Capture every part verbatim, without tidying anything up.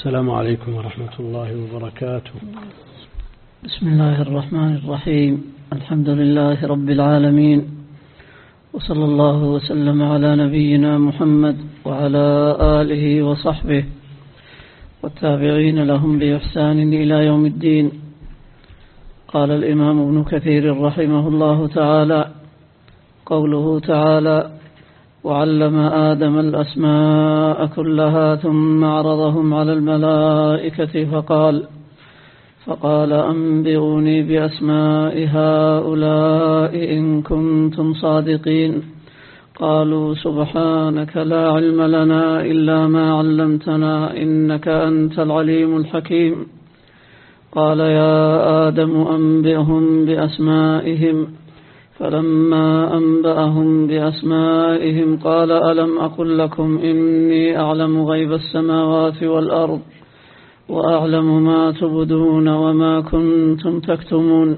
السلام عليكم ورحمة الله وبركاته. بسم الله الرحمن الرحيم. الحمد لله رب العالمين، وصلى الله وسلم على نبينا محمد وعلى آله وصحبه والتابعين لهم بإحسان إلى يوم الدين. قال الإمام ابن كثير رحمه الله تعالى: قوله تعالى: وعلم آدم الأسماء كلها ثم عرضهم على الملائكة فقال فقال أنبئوني بأسماء هؤلاء إن كنتم صادقين. قالوا سبحانك لا علم لنا إلا ما علمتنا إنك أنت العليم الحكيم. قال يا آدم أنبئهم بأسمائهم. فلما أنبأهم بأسمائهم قال ألم أقل لكم إني أعلم غيب السماوات والأرض وأعلم ما تبدون وما كنتم تكتمون.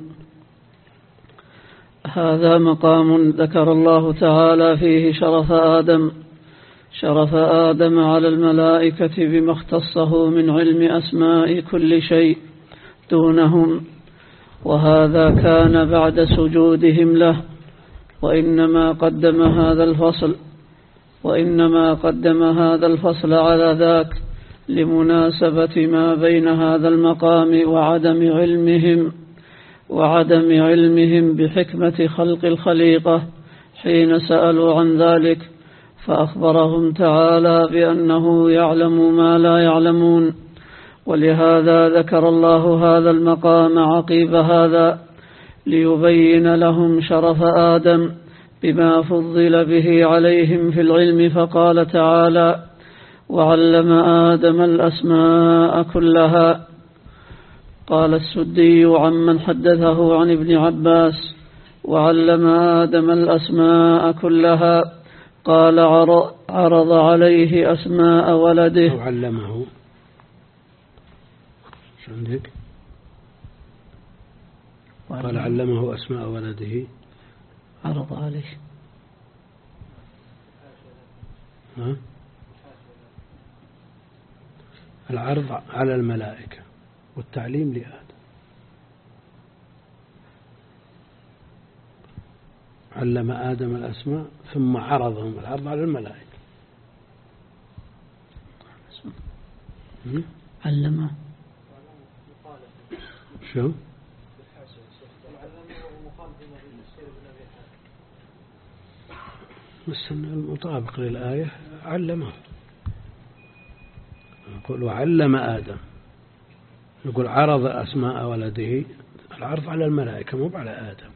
هذا مقام ذكر الله تعالى فيه شرف آدم شرف آدم على الملائكة بما اختصه من علم أسماء كل شيء دونهم، وهذا كان بعد سجودهم له. وإنما قدم هذا الفصل وإنما قدم هذا الفصل على ذاك لمناسبة ما بين هذا المقام وعدم علمهم وعدم علمهم بحكمة خلق الخليقة حين سألوا عن ذلك، فأخبرهم تعالى بأنه يعلم ما لا يعلمون. ولهذا ذكر الله هذا المقام عقيب هذا ليبين لهم شرف آدم بما فضل به عليهم في العلم، فقال تعالى: وعلم آدم الأسماء كلها. قال السدي عمن حدثه عن ابن عباس: وعلم آدم الأسماء كلها، قال عرض عليه أسماء ولده. وعلمه شو عندك؟ قال علمه أسماء ولده، عرض عليه. ها؟ العرض على الملائكة والتعليم لآدم. علم آدم الأسماء ثم عرضهم، العرض على الملائكة. علمه شو؟ بس المطابق للآية علمه. نقول وعلم آدم، نقول عرض أسماء ولده، العرض على الملائكة مو على آدم.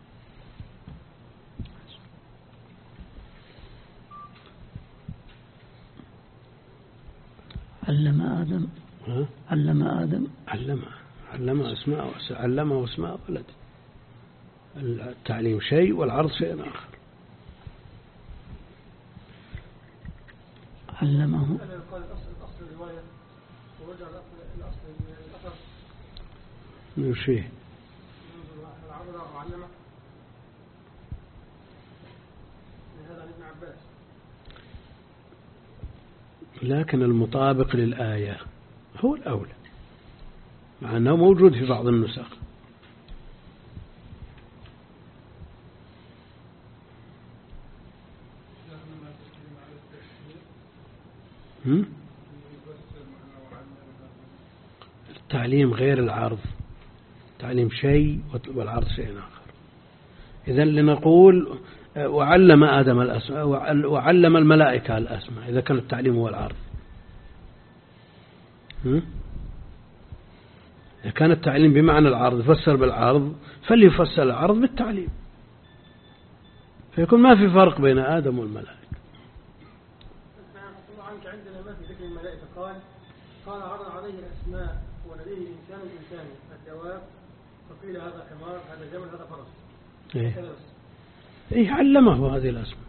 علم آدم ها؟ علم آدم علم علم أسماء علمه أسماء ولده. التعليم شيء والعرض شيء آخر. علمه من شيء لكن المطابق للآية هو الأولى، مع أنه موجود في بعض النسخ. التعليم غير العرض، تعليم شيء والعرض شيء آخر. إذن لنقول وعلم آدم الأسماء وعلم الملائكة الأسماء إذا كان التعليم هو العرض. إذا كان التعليم بمعنى العرض فسر بالعرض، فليفسر العرض بالتعليم، فيكون ما في فرق بين آدم والملائكة. عندنا ما في ذكر الملائكة قال قال عرض عليه الأسماء ولديه إنسان إنسان الجواب، فقيل هذا حمار هذا جمل هذا فرس. إيه إيه علمه هذه الأسماء،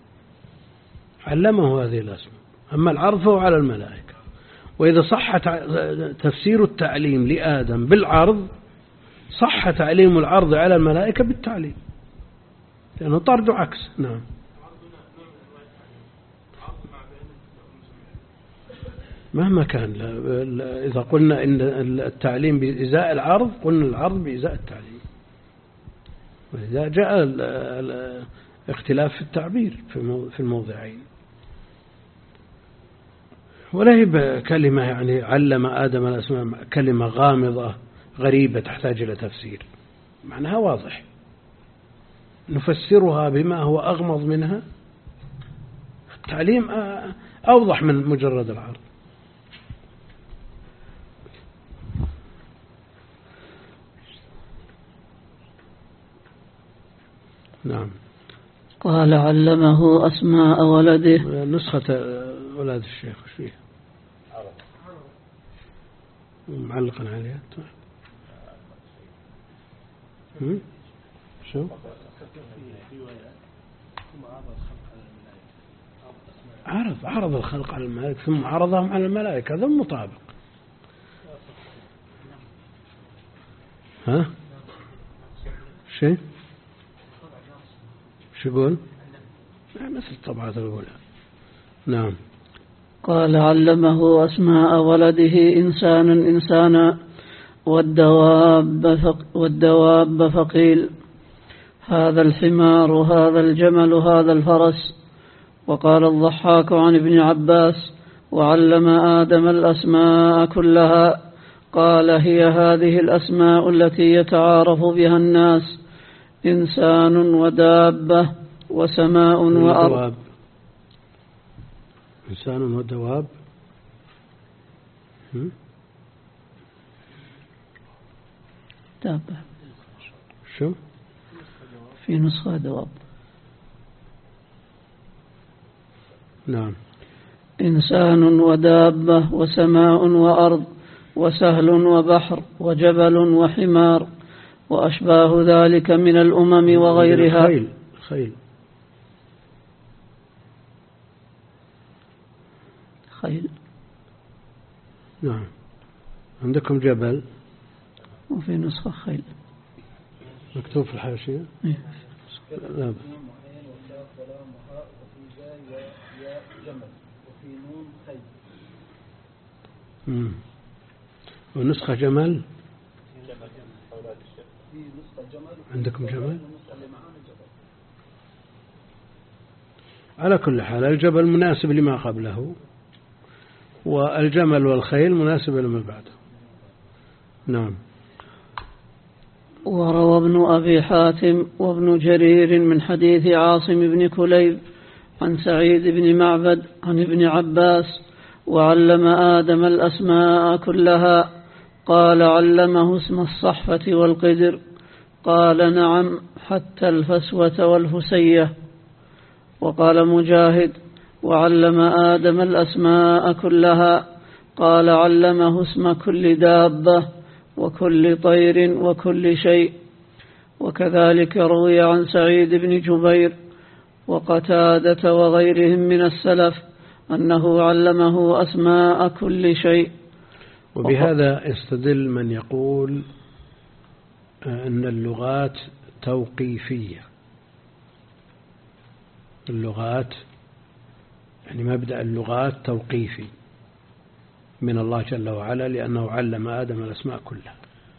علمه هذه الأسماء. أما العرض فهو على الملائكة. وإذا صح تفسير التعليم لآدم بالعرض، صح تعليم العرض على الملائكة بالتعليم، لأنه طرد عكس. نعم. مهما كان. إذا قلنا إن التعليم بإزاء العرض قلنا العرض بإزاء التعليم، وإذا جاء الاختلاف في التعبير في الموضعين. ولا هي كلمة يعني علم آدم الأسماء كلمة غامضة غريبة تحتاج إلى تفسير، معناها واضح، نفسرها بما هو أغمض منها. التعليم أوضح من مجرد العرض. نعم. قال علمه أسماء ولده. نسخة أولاد الشيخ وش فيها؟ معلقا عليها. شو؟ عرض عرض الخلق على الملائكة ثم عرضهم على الملائكة، هذا مطابق. ها؟ شيء؟ شو يقول؟ مثل الطبعات الأولى. نعم. قال علمه أسماء ولده إنسانا إنسانا والدواب فق والدواب فقيل هذا الحمار هذا الجمل هذا الفرس. وقال الضحاك عن ابن عباس وعلم آدم الأسماء كلها. قال هي هذه الأسماء التي يتعارف بها الناس: إنسان ودابة وسماء وأرض. إنسان ودواب. دابة. شو؟ في نسخة دواب. نعم. إنسان ودابة وسماء وأرض وسهل وبحر وجبل وحمار وأشباه ذلك من الأمم وغيرها. خيل. خيل. خيل. نعم. عندكم جبل وفي نسخة خيل مكتوب في الحاشية. لا. مم. ونسخة جمال. عندكم جمال؟ على كل حال الجبل مناسب لما قبله، والجمل والخيل مناسب لما بعده. نعم. وروى ابن أبي حاتم وابن جرير من حديث عاصم بن كليب عن سعيد بن معبد عن ابن عباس وعلم آدم الأسماء كلها. قال علمه اسم الصحفة والقدر. قال نعم حتى الفسوة والفسية. وقال مجاهد وعلم آدم الأسماء كلها. قال علمه اسم كل دابة وكل طير وكل شيء. وكذلك روي عن سعيد بن جبير وقتادة وغيرهم من السلف أنه علمه أسماء كل شيء. وبهذا يستدل من يقول أن اللغات توقيفية. اللغات يعني مبدأ اللغات توقيفي من الله جل وعلا، لأنه علم آدم الأسماء كلها.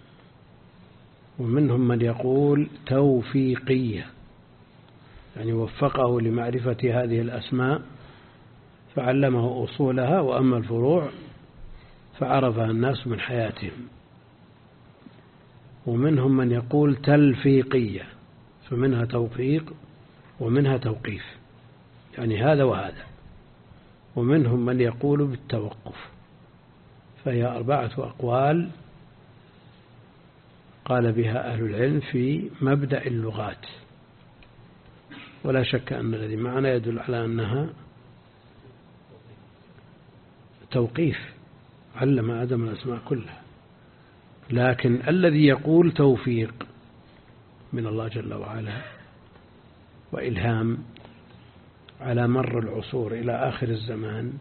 ومنهم من يقول توفيقية، يعني وفقه لمعرفة هذه الأسماء فعلمه أصولها، وأما الفروع فعرفها الناس من حياتهم. ومنهم من يقول تلفيقية، فمنها توفيق ومنها توقيف، يعني هذا وهذا. ومنهم من يقول بالتوقف. فهي أربعة أقوال قال بها أهل العلم في مبدأ اللغات، ولا شك أن الذي معنا يدل على أنها توقيف، علم آدم الأسماء كلها. لكن الذي يقول توفيق من الله جل وعلا وإلهام على مر العصور إلى آخر الزمان،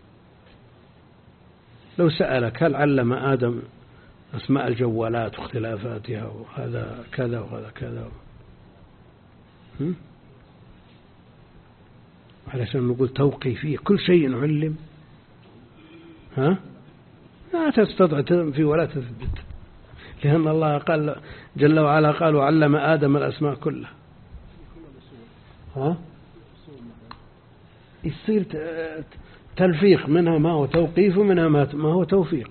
لو سألك هل علم آدم أسماء الجوالات واختلافاتها وهذا كذا وهذا كذا، علشان نقول توقيفية كل شيء علم، ها؟ لا تستطيع تنفي ولا تثبت، لأن الله قال جل وعلا قال وعلم آدم الأسماء كلها. ها؟ يصير تلفيق، منها ما هو توقيف ومنها ما هو توفيق.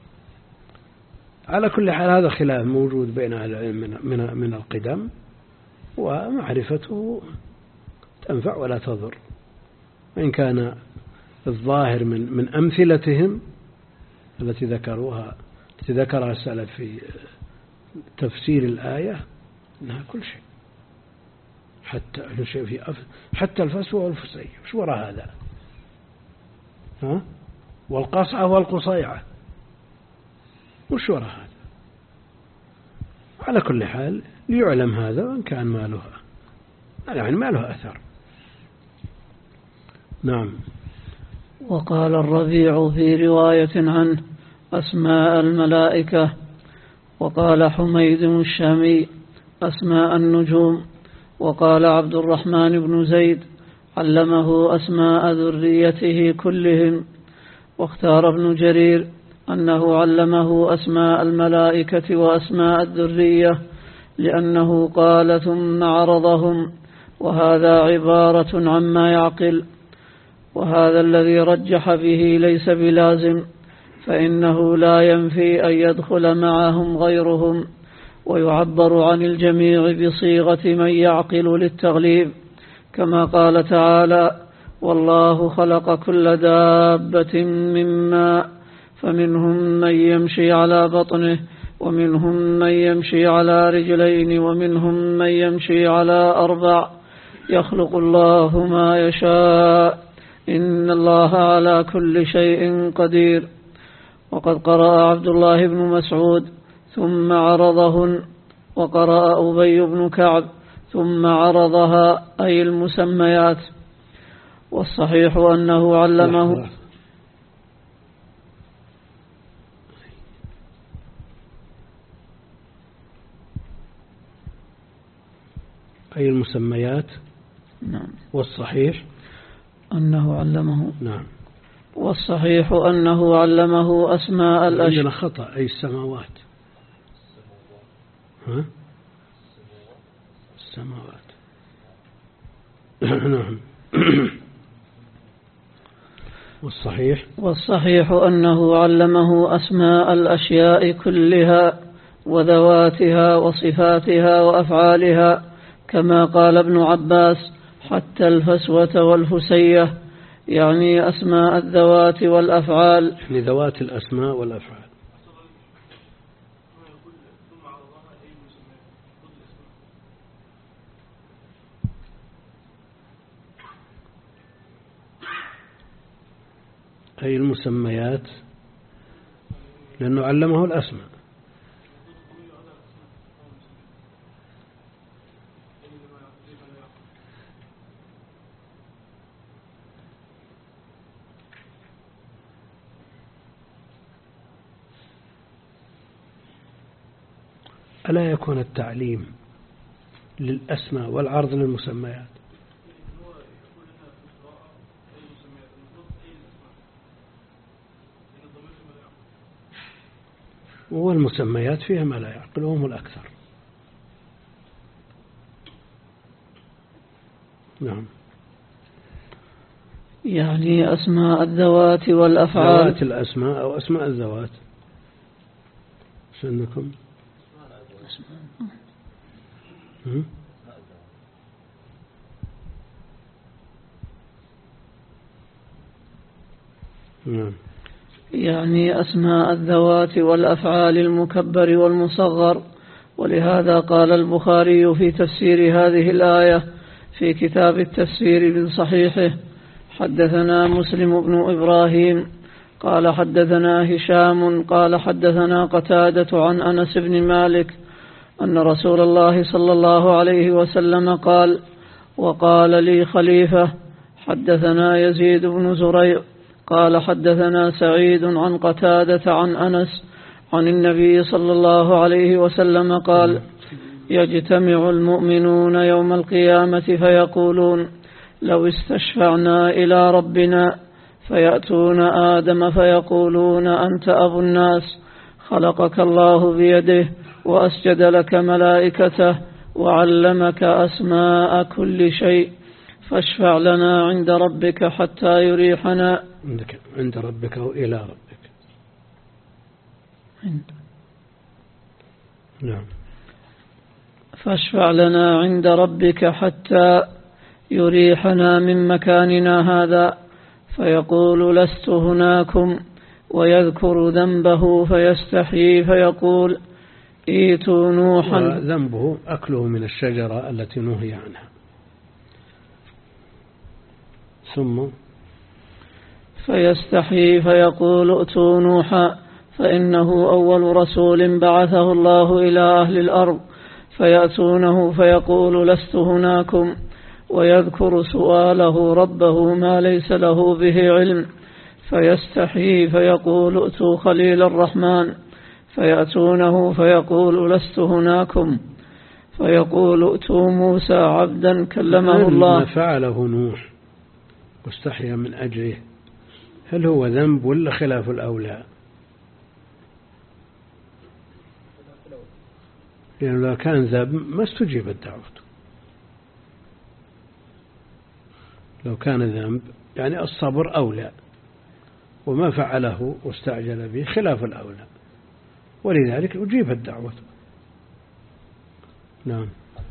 على كل حال هذا خلاف موجود بين أهل العلم من من القدم، ومعرفته تنفع ولا تضر، وإن كان الظاهر من من أمثلتهم التي ذكروها التي ذكرها السلف في تفسير الآية أنها كل شيء، حتى شيء في حتى الفسوة والفسية، وش وراء هذا؟ ها؟ والقصعة والقصيعة، وش وراء هذا؟ على كل حال ليعلم هذا، وإن كان ما له يعني ما له أثر. نعم. وقال الربيع في رواية عنه أسماء الملائكة، وقال حميد الشامي أسماء النجوم، وقال عبد الرحمن بن زيد علمه أسماء ذريته كلهم. واختار ابن جرير أنه علمه أسماء الملائكة وأسماء الذرية، لأنه قال ثم عرضهم، وهذا عبارة عما يعقل، وهذا الذي رجح به ليس بلازم، فإنه لا ينفي أن يدخل معهم غيرهم، ويعبر عن الجميع بصيغة من يعقل للتغليب، كما قال تعالى والله خلق كل دابة من ماء فمنهم من يمشي على بطنه ومنهم من يمشي على رجلين ومنهم من يمشي على أربع يخلق الله ما يشاء إن الله على كل شيء قدير. وقد قرأ عبد الله بن مسعود ثم عرضهن، وقرأ أبي بن كعب ثم عرضها أي المسميات. والصحيح أنه علمه أي المسميات. نعم. والصحيح أنه علمه. نعم. والصحيح أنه علمه أسماء الأشياء. عندنا خطأ أي السماوات. ها؟ السماوات. نعم. والصحيح والصحيح أنه علمه أسماء الأشياء كلها وذواتها وصفاتها وأفعالها، كما قال ابن عباس حتى الفسوة والفسية، يعني أسماء الذوات والأفعال، يعني ذوات الأسماء والأفعال. أي المسميات، لأنه علمه الأسماء. ألا يكون التعليم للأسماء والعرض للمسميات؟ والمسميات فيها ما لا يعقل وهم الأكثر. نعم. يعني أسماء الذوات والأفعال. ذوات الأسماء أو أسماء الذوات. شنكم؟ نعم. يعني أسماء الذوات والأفعال المكبر والمصغر. ولهذا قال البخاري في تفسير هذه الآية في كتاب التفسير من صحيحه حدثنا مسلم بن إبراهيم قال حدثنا هشام قال حدثنا قتادة عن أنس بن مالك أن رسول الله صلى الله عليه وسلم قال وقال لي خليفة حدثنا يزيد بن زريع قال حدثنا سعيد عن قتادة عن أنس عن النبي صلى الله عليه وسلم قال يجتمع المؤمنون يوم القيامة فيقولون لو استشفعنا إلى ربنا فيأتون آدم فيقولون أنت أبو الناس، خلقك الله بيده وأسجد لك ملائكته وعلمك أسماء كل شيء، فاشفع لنا عند ربك حتى يريحنا. عندك عند ربك أو إلى ربك؟ عند. نعم. فاشفع لنا عند ربك حتى يريحنا من مكاننا هذا، فيقول لست هناكم، ويذكر ذنبه فيستحيي فيقول ائتوا نوحا. ذنبه أكله من الشجرة التي نهي عنها. ثم فيستحيي فيقول ائتوا نوحا فإنه أول رسول بعثه الله إلى أهل الأرض، فيأتونه فيقول لست هناكم، ويذكر سؤاله ربه ما ليس له به علم، فيستحيي فيقول ائتوا خليل الرحمن، فيأتونه فيقول لست هناكم، فيقول ائتوا موسى عبدا كلمه الله. ما فعله نوح واستحيا من أجله هل هو ذنب ولا خلاف الأولى؟ لأنه لو كان ذنب ما استجيبت دعوته. لو كان ذنب يعني الصبر أولى، وما فعله واستعجل به خلاف الأولى، ولذلك أجيبت دعوته. نعم.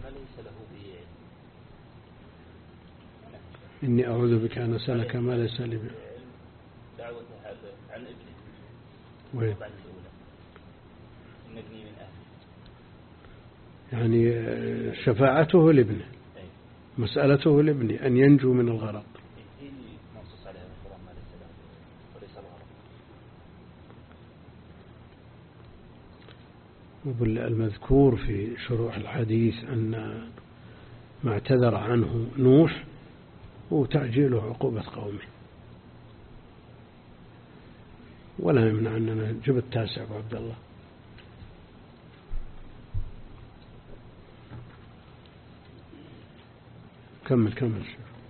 إني أعوذ بك أن أسألك ما ليس لي به. دعوته عن ابنه وين؟ بعد الأولى نبني من أهله، يعني شفاعته لابنه، مسألته لابنه أن ينجو من الغرق. هي منصوص عليها في القرآن ما ليس له وليس الغرق. المذكور في شروح الحديث أن ما اعتذر عنه نوح هو تعجيله عقوبة قومه، ولا يمنع أننا نجيب التاسع أبو عبد الله. كمل كمل.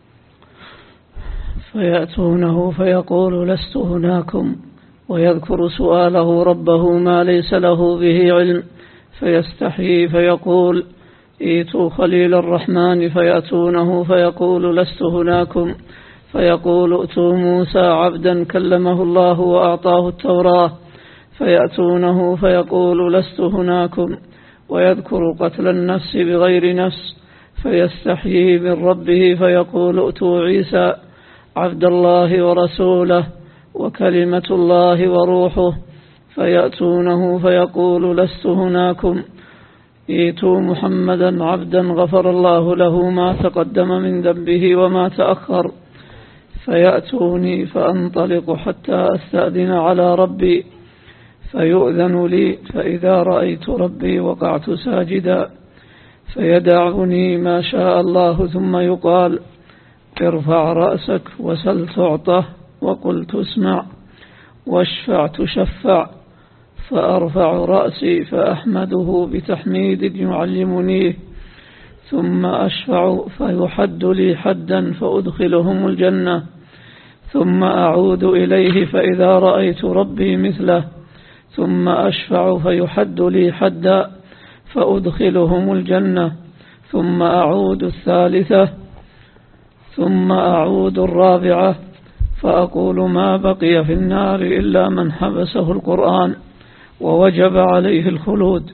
فيأتونه فيقول لست هناكم، ويذكر سؤاله ربه ما ليس له به علم، فيستحيي فيقول ائتوا خليل الرحمن، فيأتونه فيقول لست هناكم، فيقول ائتوا موسى عبدا كلمه الله وأعطاه التوراة، فيأتونه فيقول لست هناكم، ويذكر قتل النفس بغير نفس، فيستحيي من ربه فيقول ائتوا عيسى عبد الله ورسوله وكلمة الله وروحه، فيأتونه فيقول لست هناكم، ائتوا محمدا عبدا غفر الله له ما تقدم من ذنبه وما تأخر، فيأتوني فأنطلق حتى أستأذن على ربي، فيؤذن لي، فإذا رأيت ربي وقعت ساجدا، فيدعني ما شاء الله، ثم يقال ارفع رأسك وسل تعطه، وقل تسمع، واشفع تشفع، فأرفع رأسي فأحمده بتحميد يعلمنيه، ثم أشفع فيحد لي حدا فأدخلهم الجنة، ثم أعود إليه فإذا رأيت ربي مثله، ثم أشفع فيحد لي حدا فأدخلهم الجنة، ثم أعود الثالثة، ثم أعود الرابعة، فأقول ما بقي في النار إلا من حبسه القرآن ووجب عليه الخلود.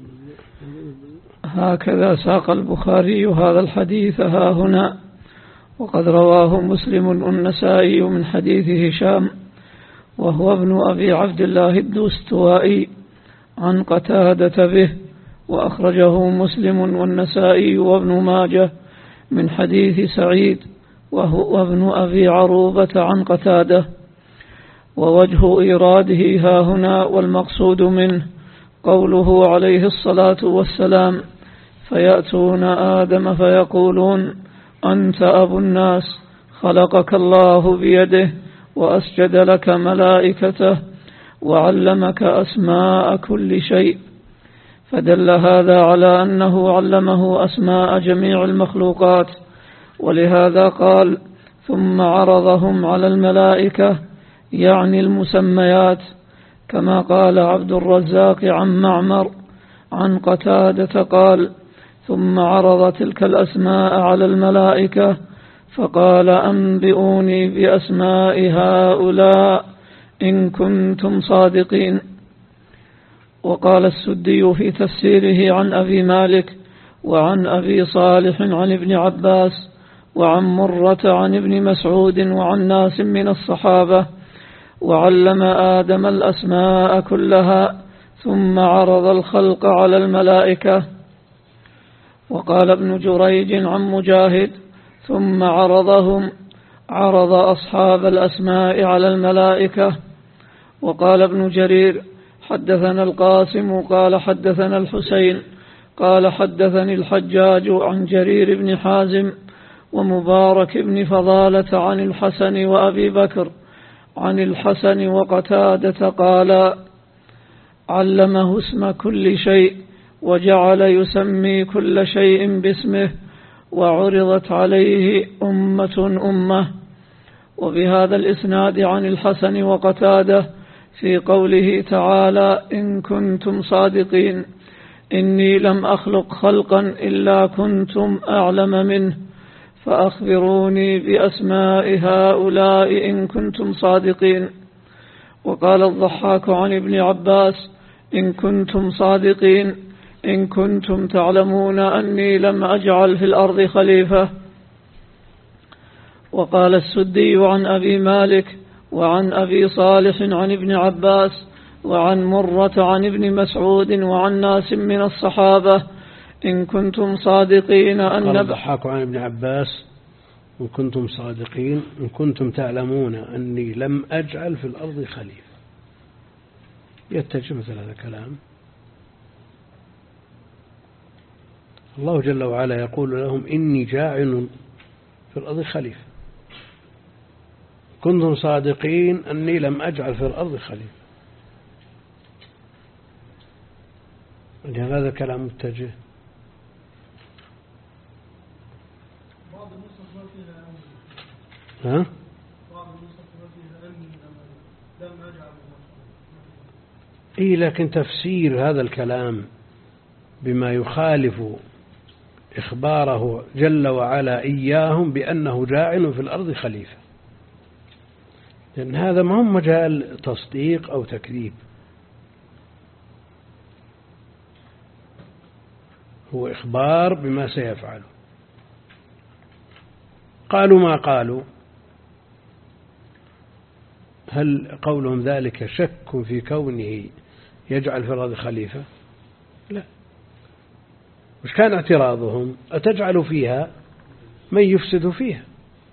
هكذا ساق البخاري هذا الحديث ها هنا، وقد رواه مسلم والنسائي من حديث هشام وهو ابن أبي عبد الله الدستوائي عن قتادة به، وأخرجه مسلم والنسائي وابن ماجه من حديث سعيد وهو ابن أبي عروبة عن قتادة. ووجه إيراده ها هنا والمقصود منه قوله عليه الصلاة والسلام فيأتون آدم فيقولون أنت أبو الناس، خلقك الله بيده وأسجد لك ملائكته وعلمك أسماء كل شيء، فدل هذا على أنه علمه أسماء جميع المخلوقات، ولهذا قال ثم عرضهم على الملائكة يعني المسميات، كما قال عبد الرزاق عن معمر عن قتادة قال: ثم عرض تلك الأسماء على الملائكة فقال: أنبئوني بأسماء هؤلاء إن كنتم صادقين. وقال السدي في تفسيره عن أبي مالك وعن أبي صالح عن ابن عباس وعن مرة عن ابن مسعود وعن ناس من الصحابة: وعلم آدم الأسماء كلها ثم عرض الخلق على الملائكة. وقال ابن جريج عن مجاهد: ثم عرضهم، عرض أصحاب الأسماء على الملائكة. وقال ابن جرير: حدثنا القاسم قال حدثنا الحسين قال حدثني الحجاج عن جرير بن حازم ومبارك بن فضالة عن الحسن وأبي بكر عن الحسن وقتادة قال: علمه اسم كل شيء وجعل يسمي كل شيء باسمه، وعرضت عليه أمة أمة. وبهذا الإسناد عن الحسن وقتادة في قوله تعالى: إن كنتم صادقين إني لم أخلق خلقا إلا كنتم أعلم منه فأخبروني بأسماء هؤلاء إن كنتم صادقين. وقال الضحاك عن ابن عباس: إن كنتم صادقين إن كنتم تعلمون أني لم أجعل في الأرض خليفة. وقال السدي عن أبي مالك وعن أبي صالح عن ابن عباس وعن مرة عن ابن مسعود وعن ناس من الصحابة: إن كنتم صادقين أن قال الضحاك عن ابن عباس: إن كنتم صادقين إن كنتم تعلمون أني لم أجعل في الأرض خليفة. يتجه مثل هذا الكلام. الله جل وعلا يقول لهم: إني جاعل في الأرض خليفة. كنتم صادقين أني لم أجعل في الأرض خليفة. هذا الكلام متجه. ها؟ إيه، لكن تفسير هذا الكلام بما يخالف إخباره جل وعلا إياهم بأنه جاعل في الأرض خليفة، لأن هذا ما هو مجال تصديق أو تكذيب، هو إخبار بما سيفعله. قالوا ما قالوا، هل قولهم ذلك شك في كونه يجعل في الأرض خليفة؟ لا. وش كان اعتراضهم؟ أتجعل فيها من يفسد فيها؟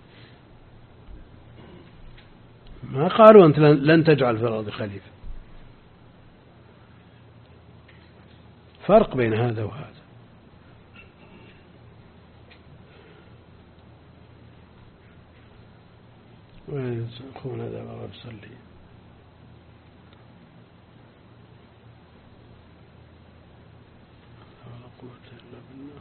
ما قالوا أنت لن تجعل في الأرض خليفة. فرق بين هذا وهذا. وين أخونا هذا بغى بصلي؟ ولا قوة إلا بالله.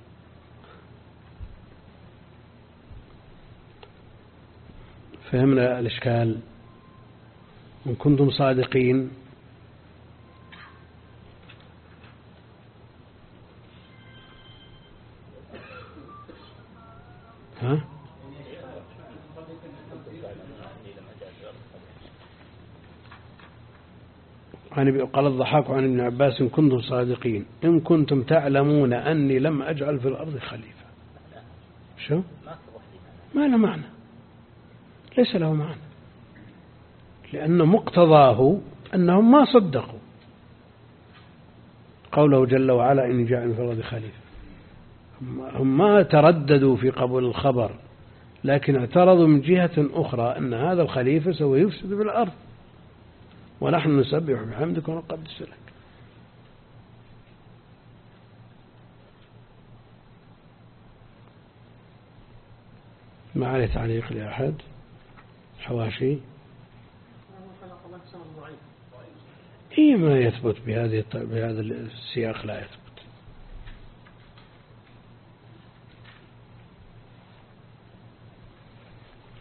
فهمنا الإشكال. إن كنتم صادقين ها؟ قال الضحاك عن ابن عباس: إن كنتم صادقين إن كنتم تعلمون أني لم أجعل في الأرض خليفة. شو؟ ما له معنى، ليس له معنى، لأن مقتضاه أنهم ما صدقوا قوله جل وعلا: إني جاعل في الأرض خليفة. هم ما ترددوا في قبول الخبر، لكن اعترضوا من جهة أخرى أن هذا الخليفة سوف يفسد بالأرض، ونحن نسبح بحمدك ونقدس لك. ما عليه تعليق لأحد؟ حواشي؟ إيه، ما يثبت بهذه بهذا السياق، لا يثبت.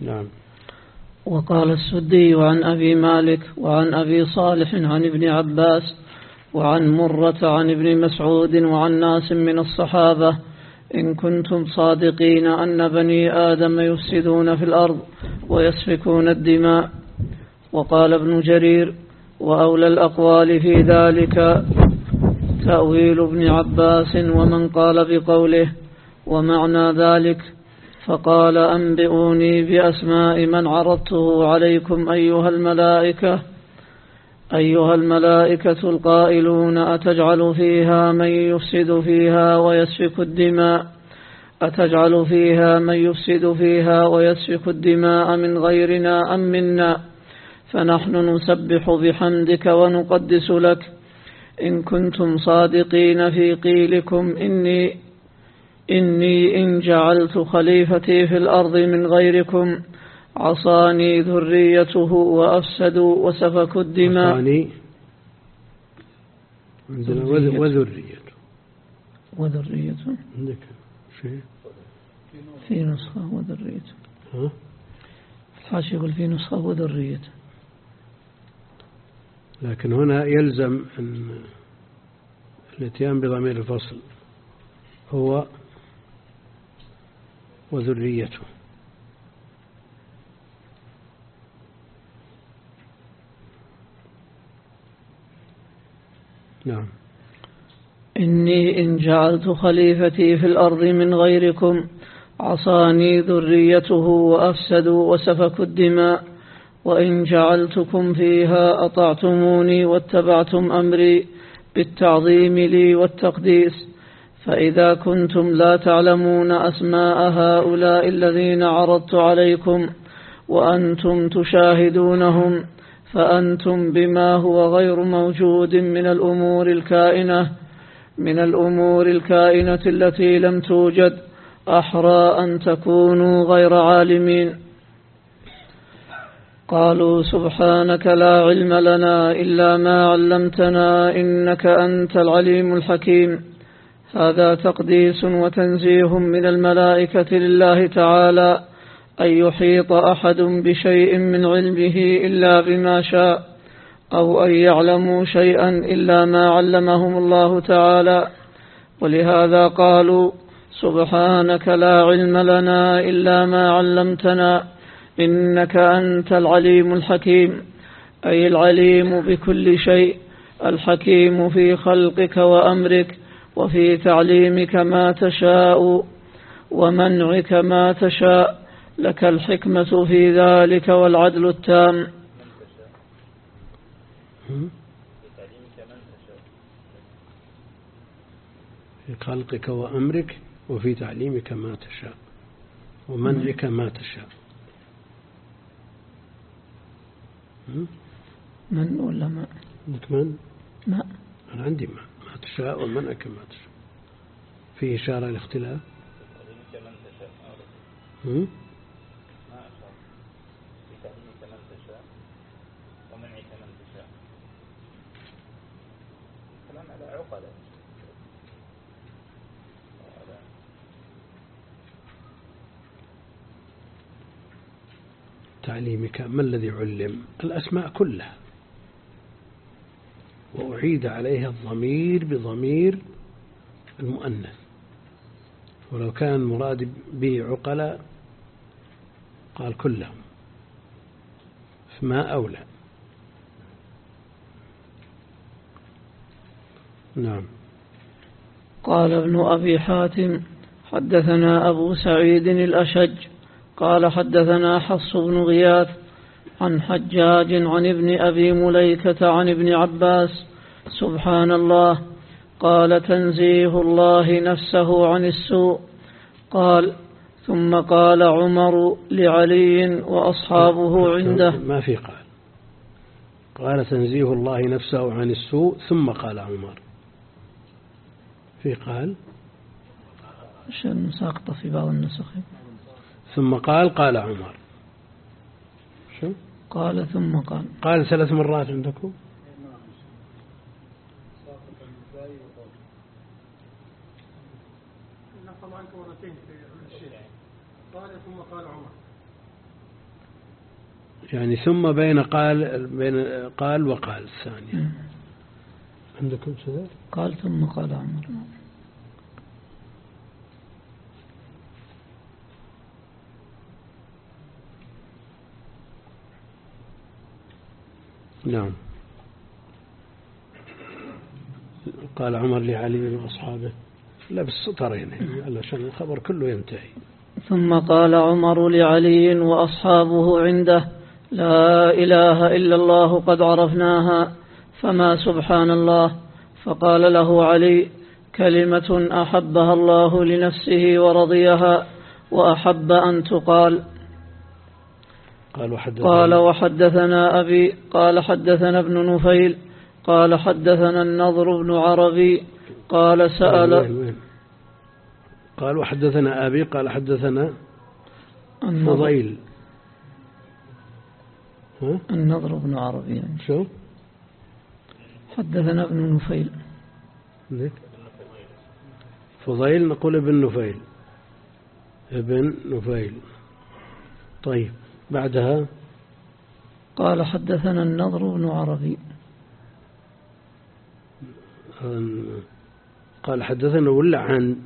نعم. وقال السدي عن أبي مالك وعن أبي صالح عن ابن عباس وعن مرة عن ابن مسعود وعن ناس من الصحابة: إن كنتم صادقين أن بني آدم يفسدون في الأرض ويسفكون الدماء. وقال ابن جرير: وأولى الأقوال في ذلك تأويل ابن عباس ومن قال بقوله ومعنى ذلك. فقال: أنبئوني بأسماء من عرضته عليكم أيها الملائكة أيها الملائكة القائلون: أتجعل فيها من يفسد فيها ويسفك الدماء أتجعل فيها من يفسد فيها ويسفك الدماء من غيرنا أم منا؟ فنحن نسبح بحمدك ونقدس لك. إن كنتم صادقين في قيلكم إني إني إن جعلت خليفتي في الأرض من غيركم عصاني ذريته وأفسدوا وسفكوا الدماء. عصاني عندنا وذريته وذريته عندك شيء في نسخة وذريته. ها؟ الحاشية يقول في نسخة وذريته، لكن هنا يلزم أن الاتيان بضمير الفصل هو وذريته. نعم. إني إن جعلت خليفتي في الأرض من غيركم عصاني ذريته وأفسدوا وسفكوا الدماء، وإن جعلتكم فيها أطعتموني واتبعتم أمري بالتعظيم لي والتقديس. فإذا كنتم لا تعلمون أسماء هؤلاء الذين عرضت عليكم وأنتم تشاهدونهم فأنتم بما هو غير موجود من الأمور الكائنة من الأمور الكائنة التي لم توجد أحرى أن تكونوا غير عالمين. قالوا: سبحانك لا علم لنا إلا ما علمتنا إنك أنت العليم الحكيم. هذا تقديس وتنزيه من الملائكة لله تعالى أن يحيط أحد بشيء من علمه إلا بما شاء، أو أن يعلموا شيئا إلا ما علمهم الله تعالى. ولهذا قالوا: سبحانك لا علم لنا إلا ما علمتنا إنك أنت العليم الحكيم، أي العليم بكل شيء، الحكيم في خلقك وأمرك وفي تعليمك ما تشاء ومنعك ما تشاء، لك الحكمة في ذلك والعدل التام. في خلقك وأمرك وفي تعليمك ما تشاء ومنعك ما تشاء. من ولا ما؟ عندك من؟ ما أنا عندي ما ما تشاء ومنعك ما تشاء. في إشارة لاختلاف. هم؟ ما أشار في تعليمك من تشاء ومنعك من تشاء. الكلام على عقلاء. تعليمك ما الذي علم؟ الأسماء كلها، وأعيد عليها الضمير بضمير المؤنث، ولو كان مراد به عقلاء قال كلهم، فما أولى. نعم. قال ابن أبي حاتم: حدثنا أبو سعيد الأشج قال حدثنا حفص بن غياث عن حجاج عن ابن أبي مليكة عن ابن عباس: سبحان الله. قال: تنزيه الله نفسه عن السوء. قال: ثم قال عمر لعلي وأصحابه عنده. ما في قال قال تنزيه الله نفسه عن السوء ثم قال عمر. في قال عشان ساقطة في بعض النسخ. ثم قال قال عمر. شو قال ثم قال قال ثلاث مرات عندكم. طبعا مرتين في الشيء. قال ثم قال عمر. يعني ثم بين قال بين قال وقال الثانية. عندكم كذا؟ قال ثم قال عمر. نعم. قال عمر لعلي وأصحابه، لا بالسطرين علشان الخبر كله ينتهي. ثم قال عمر لعلي وأصحابه عنده: لا إله إلا الله قد عرفناها، فما سبحان الله. فقال له علي: كلمة أحبها الله لنفسه ورضيها وأحب أن تقال. قال وحدثنا, قال وحدثنا أبي قال حدثنا ابن نفيل قال حدثنا النضر بن عربي قال سأل وين وين قال وحدثنا أبي قال حدثنا فضيل. ها؟ النضر بن عربي يعني. شو حدثنا ابن نفيل. فضيل نقول ابن نفيل ابن نفيل. طيب بعدها قال حدثنا النضر بن عربي قال حدثنا ولا عن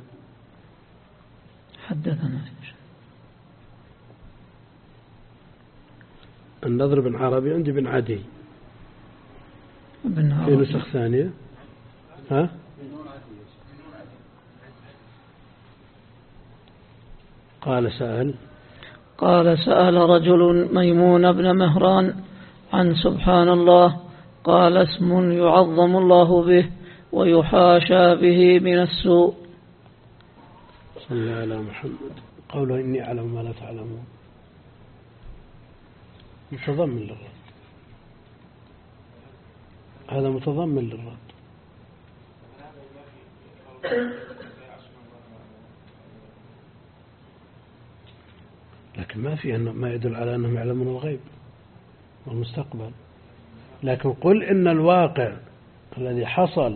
حدثنا النضر بن عربي عندي بن عدي بن في نسخ ثانية. ها قال سأل قال سأل رجل ميمون بن مهران عن سبحان الله، قال اسم يعظم الله به ويحاشى به من السوء. صلى الله على محمد. قوله إني أعلم ما لا تعلمون متضمن للرد، هذا متضمن للرد. لكن ما في أنه ما يدل على أنهم يعلمون الغيب والمستقبل. لكن قل إن الواقع الذي حصل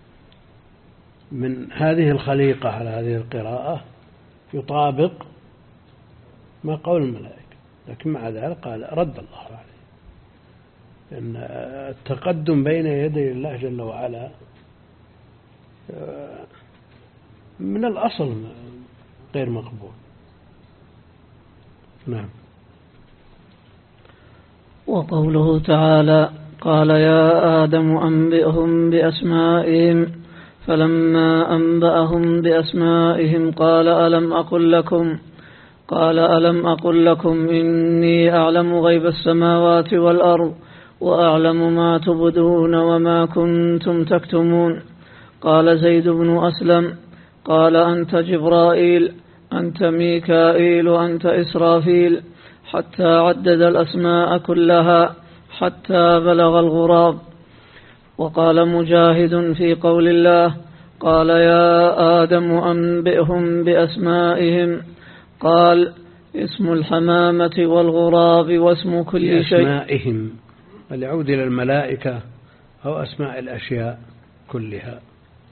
من هذه الخليقة على هذه القراءة يطابق ما قول الملائكة، لكن مع ذلك قال رد الله عليه، لأن التقدم بين يدي الله جل وعلا من الأصل غير مقبول. نعم. وقوله تعالى: قال يا آدم أنبئهم بأسمائهم، فلما أنبأهم بأسمائهم قال ألم أقل لكم قال ألم أقل لكم إني أعلم غيب السماوات والأرض وأعلم ما تبدون وما كنتم تكتمون. قال زيد بن أسلم: قال أنت جبرائيل، أنت ميكائيل، أنت إسرافيل، حتى عدد الأسماء كلها حتى بلغ الغراب. وقال مجاهد في قول الله: قال يا آدم أنبئهم بأسمائهم، قال اسم الحمامة والغراب واسم كل شيء. بأسمائهم فليعود إلى الملائكة أو أسماء الأشياء كلها.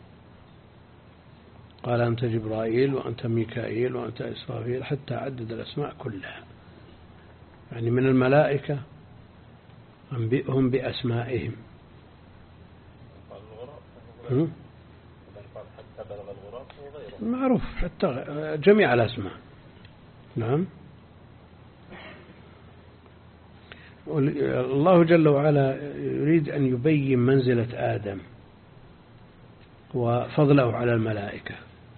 قال أنت جبرائيل وأنت ميكائيل وأنت إسرافيل حتى عدد الأسماء كلها، يعني من الملائكة أنبئهم بأسمائهم. معروف حتى جميع الأسماء. نعم. الله جل وعلا يريد أن يبين منزلة آدم وفضله على الملائكة،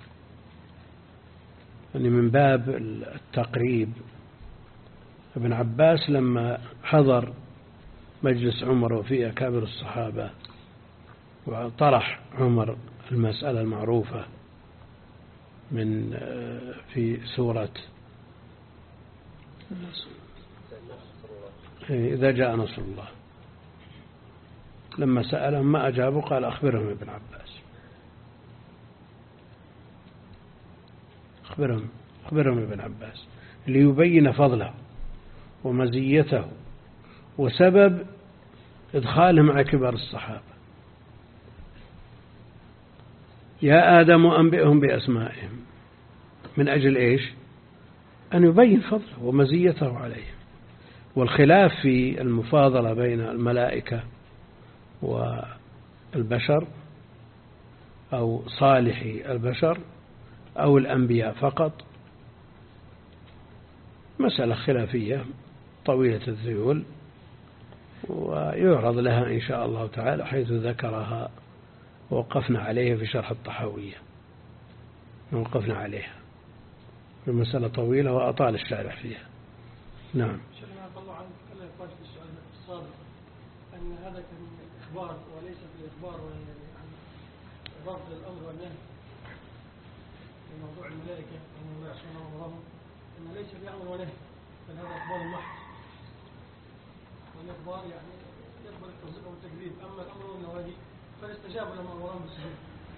يعني من باب التقريب. ابن عباس لما حضر مجلس عمر وفيه أكابر الصحابة وطرح عمر المسألة المعروفة من في سورة إذا جاء نصر الله، لما سألهم ما أجابوا قال أخبرهم ابن عباس، أخبرهم أخبرهم ابن عباس ليبين فضله ومزيته وسبب إدخالهم على كبار الصحابة. يا آدم أنبئهم بأسمائهم، من أجل إيش؟ أن يبين فضله ومزيته عليهم. والخلاف في المفاضلة بين الملائكة والبشر أو صالحي البشر أو الأنبياء فقط مسألة خلافية طويلة الذيول، ويعرض لها إن شاء الله تعالى حيث ذكرها ووقفنا عليها في شرح الطحاوية، وقفنا عليها في مسألة طويلة وأطال الشارح فيها. نعم. شيخنا الله عنك الله يقال في السؤال السابق أن هذا كان إخبار وليس في إخبار يعني إضافة الأمر والنهي في موضوع الملائكة أنهم لا يعصون أمرهم، أن ليس في أمر ونهي بل هذا إخبار محض، والإخبار يعني يقبل التصديق والتكذيب، أما الأمر والنهي فالاستجابة لما أمرهم بالسجود.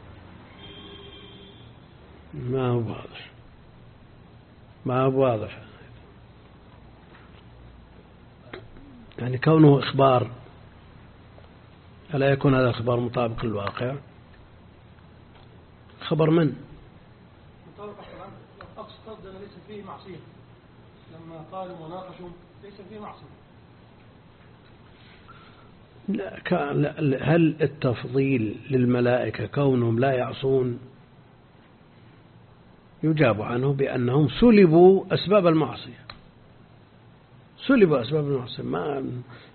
ما هو واضح ما هو واضح يعني كونه إخبار ألا يكون هذا الإخبار مطابق للواقع؟ خبر من؟ مطابق أقصد قصد أن ليس فيه معصية، لما قالوا وناقشوا ليس فيه معصية. لا، هل التفضيل للملائكة كونهم لا يعصون؟ يجاب عنه بأنهم سلبوا أسباب المعصية، سلبوا أسباب المعصية، ما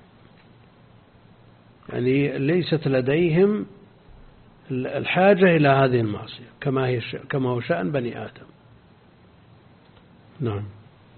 يعني ليست لديهم الحاجة إلى هذه المعصية كما هي كما هو شأن بني آدم. نعم.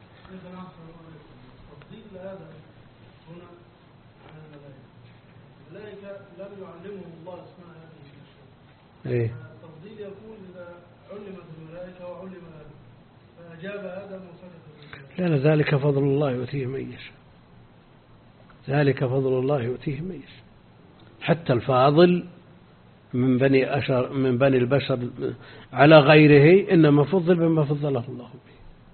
تفضيل هذا هنا عن الملائكة، الملائكة لم يعلمهم الله اسماء هذه الأشياء. إيه. التفضيل يكون إذا علمت الملائكة وعلم آدم فأجاب آدم وسكت. لا، ذلك فضل الله يؤتيه من يشاء، ذلك فضل الله يؤتيه من يشاء. حتى الفاضل من بني أشر من بني البشر على غيره إنما فضل بما فضله الله به.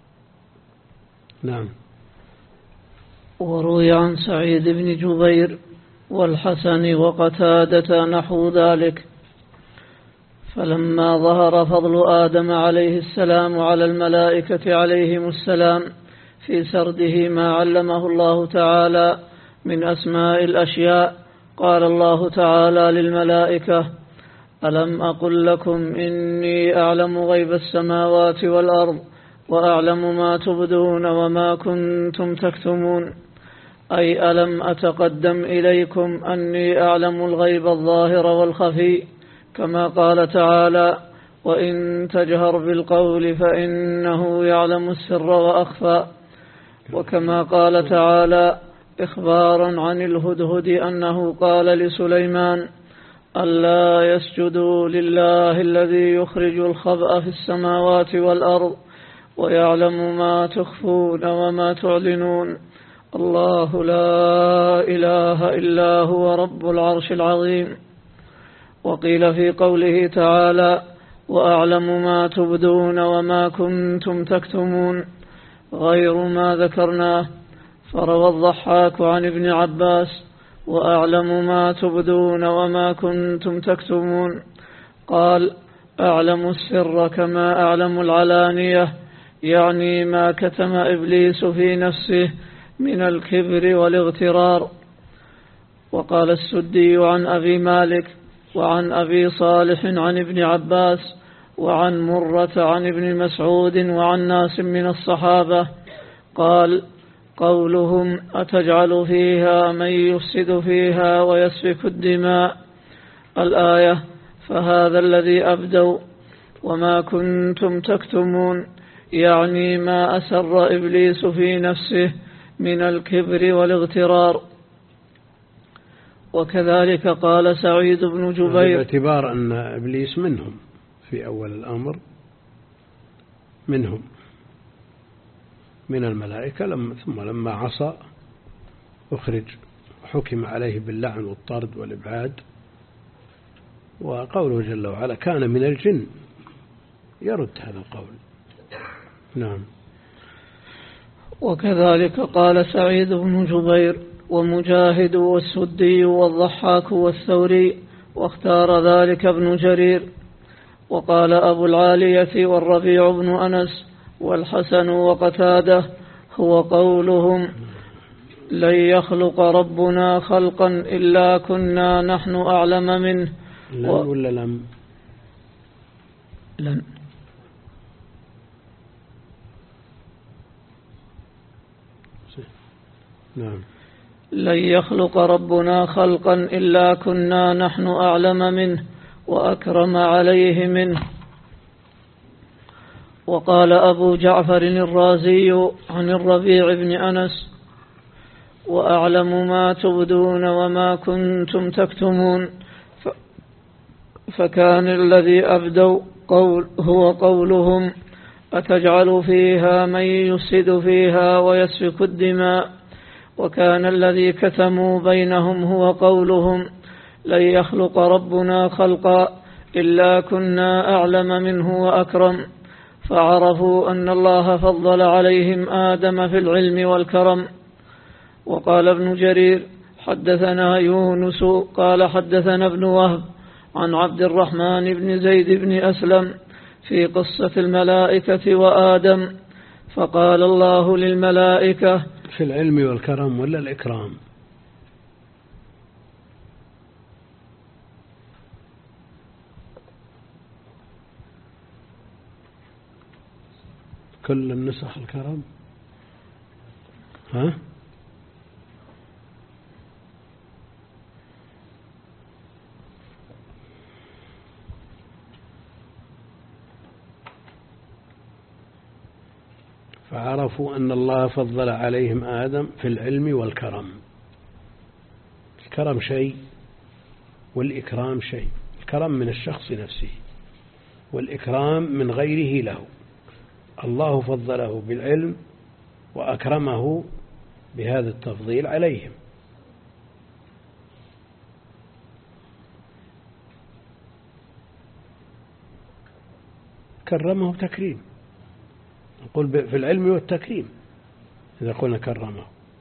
نعم. وروي عن سعيد بن جبير والحسن وقتادة نحو ذلك. فلما ظهر فضل آدم عليه السلام على الملائكة عليهم السلام في سرده ما علمه الله تعالى من أسماء الأشياء، قال الله تعالى للملائكة: ألم أقل لكم إني أعلم غيب السماوات والأرض وأعلم ما تبدون وما كنتم تكتمون، أي ألم أتقدم إليكم أني أعلم الغيب الظاهر والخفي، كما قال تعالى: وإن تجهر بالقول فإنه يعلم السر وأخفى، وكما قال تعالى إخبارا عن الهدهد أنه قال لسليمان: ألا يسجدوا لله الذي يخرج الخبأ في السماوات والأرض ويعلم ما تخفون وما تعلنون، الله لا إله إلا هو رب العرش العظيم. وقيل في قوله تعالى: وأعلم ما تبدون وما كنتم تكتمون، غير ما ذكرناه. فروى الضحاك عن ابن عباس: وأعلم ما تبدون وما كنتم تكتمون، قال: أعلم السر كما أعلم العلانية، يعني ما كتم إبليس في نفسه من الكبر والاغترار. وقال السدي عن أبي مالك وعن أبي صالح عن ابن عباس وعن مرة عن ابن مسعود وعن ناس من الصحابة قال: قولهم أتجعل فيها من يفسد فيها ويسفك الدماء، الآية، فهذا الذي أبدوا. وما كنتم تكتمون يعني ما أسر إبليس في نفسه من الكبر والاغترار. وكذلك قال سعيد بن جبير، باعتبار أن إبليس منهم في أول الأمر، منهم من الملائكة، لما ثم لما عصى أخرج حكم عليه باللعن والطرد والإبعاد. وقوله جل وعلا كان من الجن يرد هذا القول. نعم. وكذلك قال سعيد بن جبير ومجاهد والسدي والضحاك والثوري، واختار ذلك ابن جرير. وقال أبو العالية والربيع بن أنس والحسن وقتاده هو قولهم لن يخلق ربنا خلقا إلا كنا نحن أعلم منه. لن و... ولا لم؟ لن. نعم. لن يخلق ربنا خلقا إلا كنا نحن أعلم منه وأكرم عليه منه. وقال أبو جعفر الرازي عن الربيع بن أنس: وأعلم ما تبدون وما كنتم تكتمون. فكان الذي أبدوا قول هو قولهم: أتجعل فيها من يفسد فيها ويسفك الدماء. وكان الذي كتموا بينهم هو قولهم: لن يخلق ربنا خلقا إلا كنا أعلم منه وأكرم. فعرفوا أن الله فضل عليهم آدم في العلم والكرم. وقال ابن جرير: حدثنا يونس قال حدثنا ابن وهب عن عبد الرحمن بن زيد بن أسلم في قصة الملائكة وآدم. فقال الله للملائكة: في العلم والكرم ولا الإكرام؟ كل النسخ الكرم. ها؟ فعرفوا أن الله فضل عليهم آدم في العلم والكرم. الكرم شيء والإكرام شيء. الكرم من الشخص نفسه والإكرام من غيره له. الله فضله بالعلم وأكرمه بهذا التفضيل عليهم. كرمه تكريم. نقول في العلم والتكريم إذا قلنا كرمه.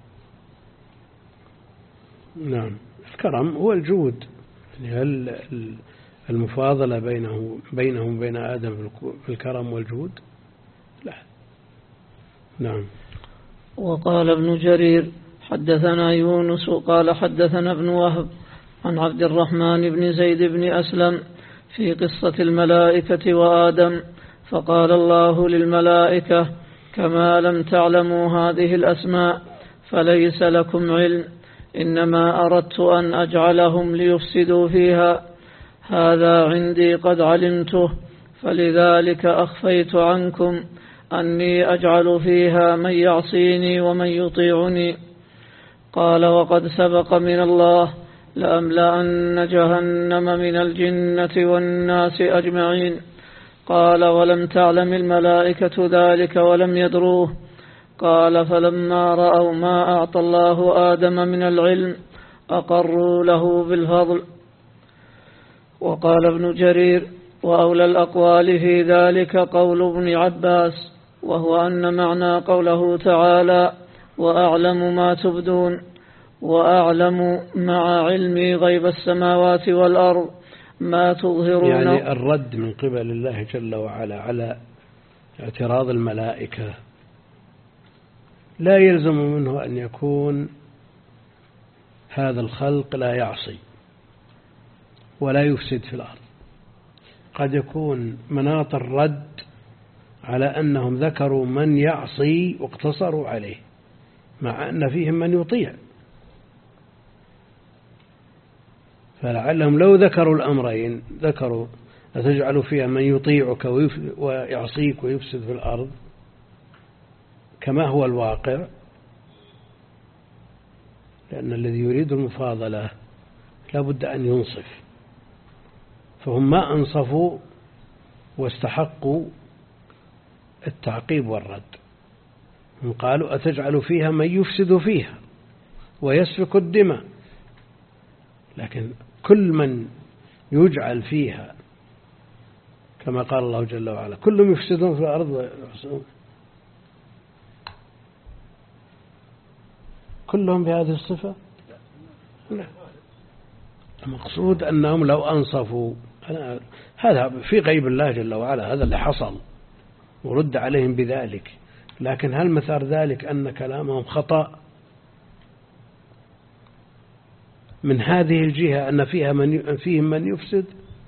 نعم. الكرم هو الجود، يعني المفاضلة بينه بينهم بين آدم في الكرم والجود. لا. نعم. وقال ابن جرير: حدثنا يونس قال حدثنا ابن وهب عن عبد الرحمن بن زيد بن أسلم في قصة الملائكة وآدم. فقال الله للملائكة: كما لم تعلموا هذه الأسماء فليس لكم علم، إنما أردت أن أجعلهم ليفسدوا فيها، هذا عندي قد علمته، فلذلك أخفيت عنكم أني أجعل فيها من يعصيني ومن يطيعني. قال: وقد سبق من الله لأملأن جهنم من الجنة والناس أجمعين. قال: ولم تعلم الملائكة ذلك ولم يدروه. قال: فلما رأوا ما أعطى الله آدم من العلم أقروا له بالفضل. وقال ابن جرير: وأولى الأقوال في ذلك قول ابن عباس، وهو أن معنى قوله تعالى: وأعلم ما تبدون، وأعلم مع علمي غيب السماوات والأرض ما تظهرون. يعني الرد من قبل الله جل وعلا على اعتراض الملائكة لا يلزم منه أن يكون هذا الخلق لا يعصي ولا يفسد في الأرض. قد يكون مناط الرد على أنهم ذكروا من يعصي واقتصروا عليه، مع أن فيهم من يطيع. فلعلهم لو ذكروا الأمرين، ذكروا أتجعل فيها من يطيعك ويعصيك ويفسد في الأرض كما هو الواقع، لأن الذي يريد المفاضلة لا بد أن ينصف، فهم ما أنصفوا واستحقوا التعقيب والرد. هم قالوا: أتجعل فيها من يفسد فيها ويسفك الدماء. لكن كل من يجعل فيها كما قال الله جل وعلا: كلهم يفسدون في الأرض ويحسنون، كلهم بهذه الصفة؟ لا. المقصود أنهم لو أنصفوا، هذا في غيب الله جل وعلا، هذا اللي حصل ورد عليهم بذلك. لكن هل مثار ذلك أن كلامهم خطأ؟ من هذه الجهة أن فيها من فيهم من يفسد،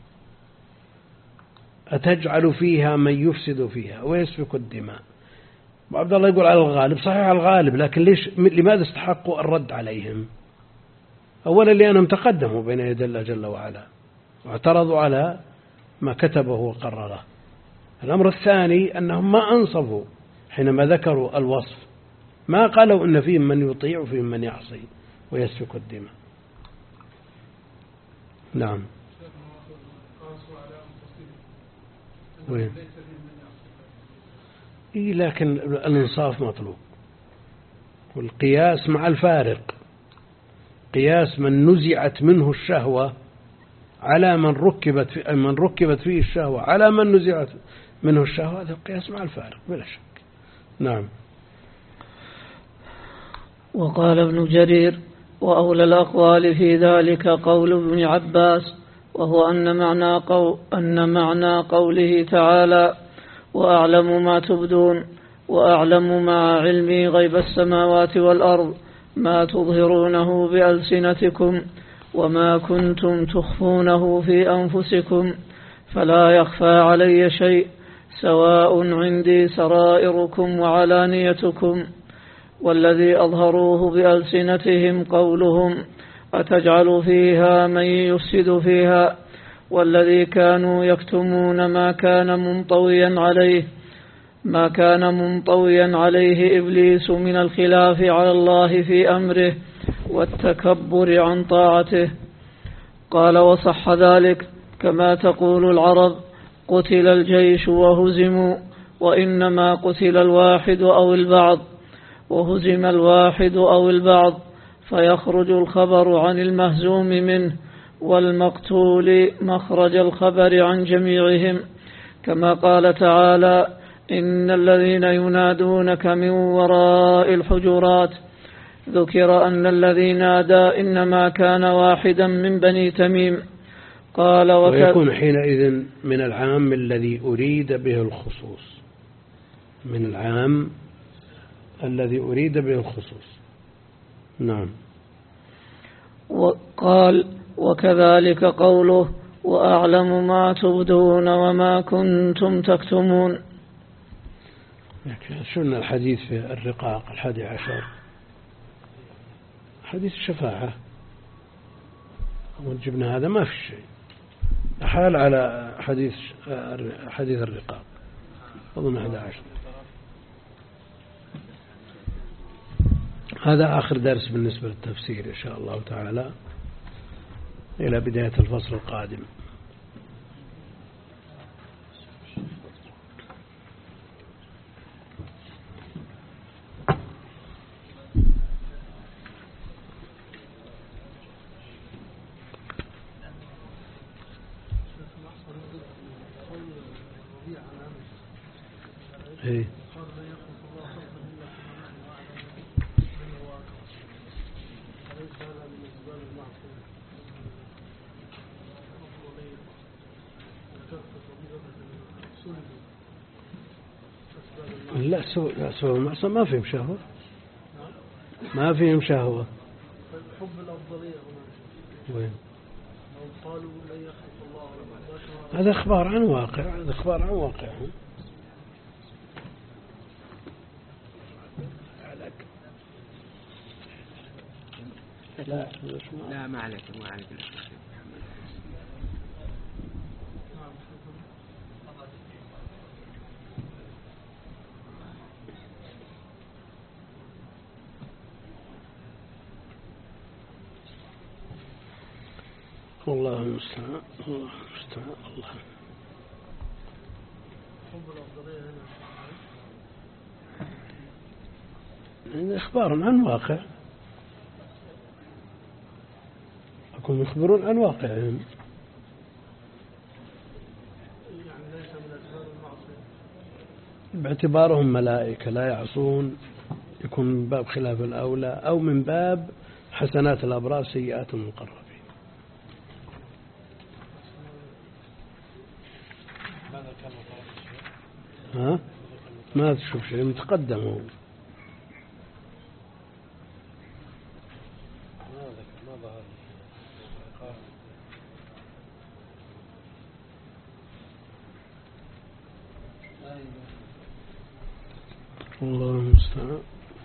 أتجعل فيها من يفسد فيها ويسفك الدماء. عبد الله يقول على الغالب، صحيح على الغالب، لكن ليش لماذا استحقوا الرد عليهم؟ أولا لأنهم تقدموا بين يدي الله جل وعلا واعترضوا على ما كتبه وقرره. الأمر الثاني أنهم ما أنصفوا حينما ذكروا الوصف، ما قالوا إن فيهم من يطيع وفيهم من يعصي ويسفك الدماء. نعم. وين؟ إيه، لكن الإنصاف مطلوب، والقياس مع الفارق. قياس من نزعت منه الشهوة على من ركبت في من ركبت فيه الشهوة على من نزعت منه الشهوة، هذا القياس مع الفارق بلا شك. نعم. وقال ابن جرير: وأولى الأقوال في ذلك قول ابن عباس، وهو أن معنى, قو أن معنى قوله تعالى: وأعلم ما تبدون وأعلم مع علمي غيب السماوات والأرض ما تظهرونه بألسنتكم وما كنتم تخفونه في أنفسكم فلا يخفى علي شيء سواء عندي سرائركم وعلانيتكم. والذي أظهروه بألسنتهم قولهم: أتجعل فيها من يفسد فيها، والذي كانوا يكتمون ما كان منطويا عليه ما كان منطويا عليه إبليس من الخلاف على الله في أمره والتكبر عن طاعته. قال: وصح ذلك كما تقول العرب: قتل الجيش وهزموا، وإنما قتل الواحد أو البعض، وهزم الواحد أو البعض، فيخرج الخبر عن المهزوم منه والمقتول مخرج الخبر عن جميعهم، كما قال تعالى: إن الذين ينادونك من وراء الحجرات. ذكر أن الذي نادى إنما كان واحدا من بني تميم. قال: ويكون حينئذ من العام الذي أريد به الخصوص، من العام الذي أريد به الخصوص. نعم. وقال: وكذلك قوله: وأعلم ما تبدون وما كنتم تكتمون. شلنا الحديث في الرقاق الحادي عشر، حديث الشفاعة، وجبنا هذا ما في شيء، أحال على حديث حديث الرقاق أظن أحد عشر. هذا آخر درس بالنسبة للتفسير إن شاء الله تعالى، إلى بداية الفصل القادم. إيه. لا سوء لا سوء المعصية ما فيهم شهوة، ما فيهم شهوة. حب الأفضلية وين؟ قالوا لا يخلق الله ولا. هذا إخبار عن واقع، هذا إخبار عن واقع. لا لا ما عليك ما عليك. والله المستعان، الله المستعان. الله. حب الأفضلية هنا هذا إخبار عن واقع، هم يخبرون عن واقعهم، يعني ليس من أسباب المعصية باعتبارهم ملائكة لا يعصون، يكون من باب خلاف الأولى، أو من باب حسنات الأبرار سيئات المقربين. ها؟ ما تشوف شيء متقدم هو. الله المستعان.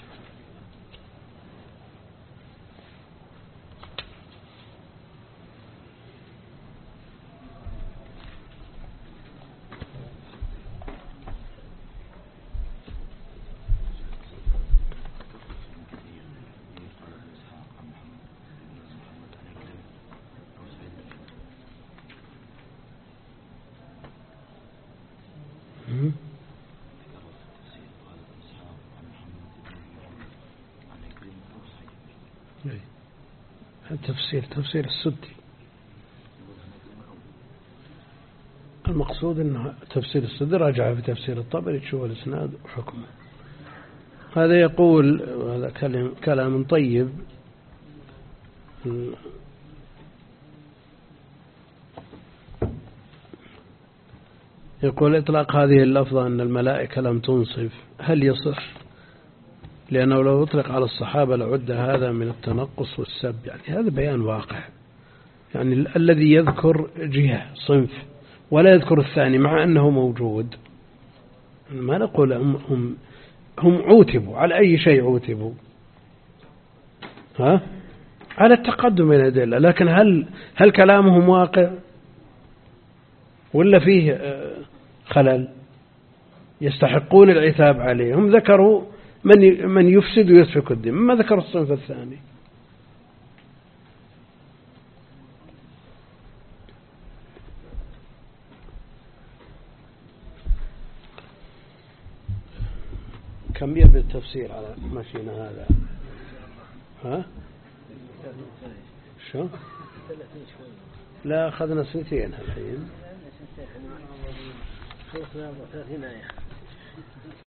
التفسير تفسير السدي، المقصود أنه تفسير السدي راجع في تفسير الطبري تشوف الإسناد وحكمه. هذا يقول، هذا كلام كلام طيب، يقول إطلاق هذه اللفظة أن الملائكة لم تنصف هل يصح؟ لأنه لو يطلق على الصحابة لعد هذا من التنقص والسب، يعني هذا بيان واقع، يعني ال الذي يذكر جهة صنف ولا يذكر الثاني مع أنه موجود، ما نقول هم, هم, هم عوتبوا على أي شيء عوتبوا، ها؟ على التقدم من الأدلة، لكن هل هل كلامهم واقع ولا فيه خلل يستحقون العتاب عليه؟ هم ذكروا من من يفسد ويسفك الدم، ما ذكر الصنف الثاني. كم يبي التفسير على مشينا هذا؟ ها؟ شو؟ لا أخذنا سنتين الحين.